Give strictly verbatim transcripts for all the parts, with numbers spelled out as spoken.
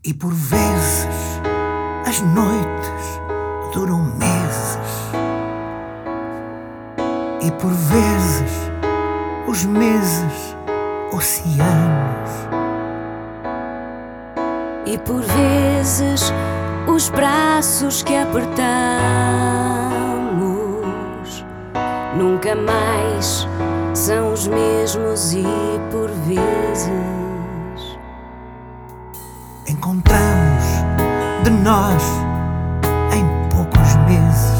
E por vezes as noites duram meses, e por vezes os meses oceanos, e por vezes os braços que apertamos nunca mais são os mesmos, e por vezes encontramos de nós em poucos meses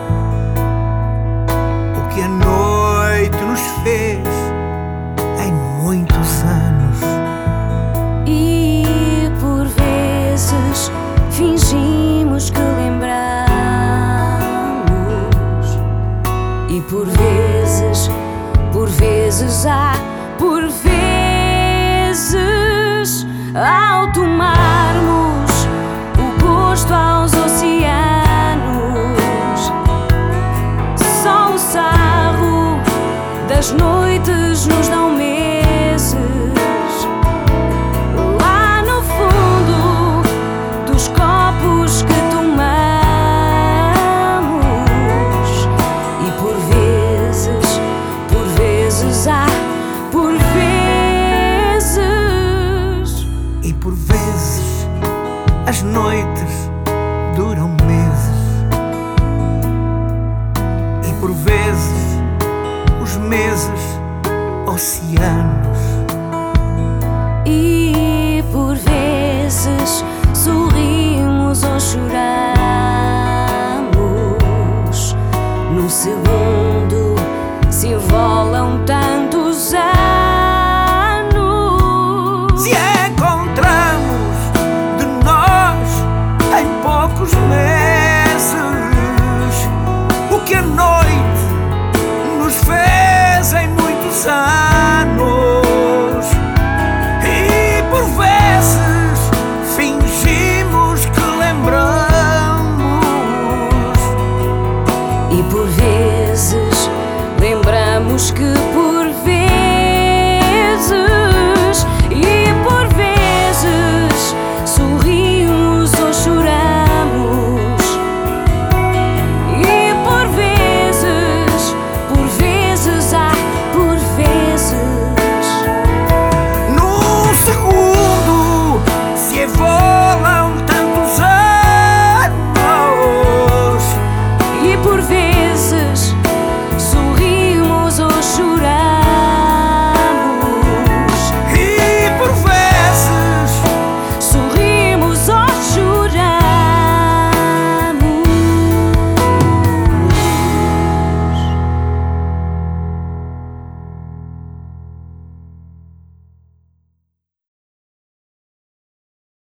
o que a noite nos fez em muitos anos. E por vezes fingimos que lembramos, e por vezes, por vezes há, por vezes, ao tomarmos o gosto aos oceanos, só o sarro das noites nos dão meses, lá no fundo dos copos que tomamos. E por vezes, por vezes há, por vezes, E por vezes as noites duram meses, e por vezes os meses oceanos,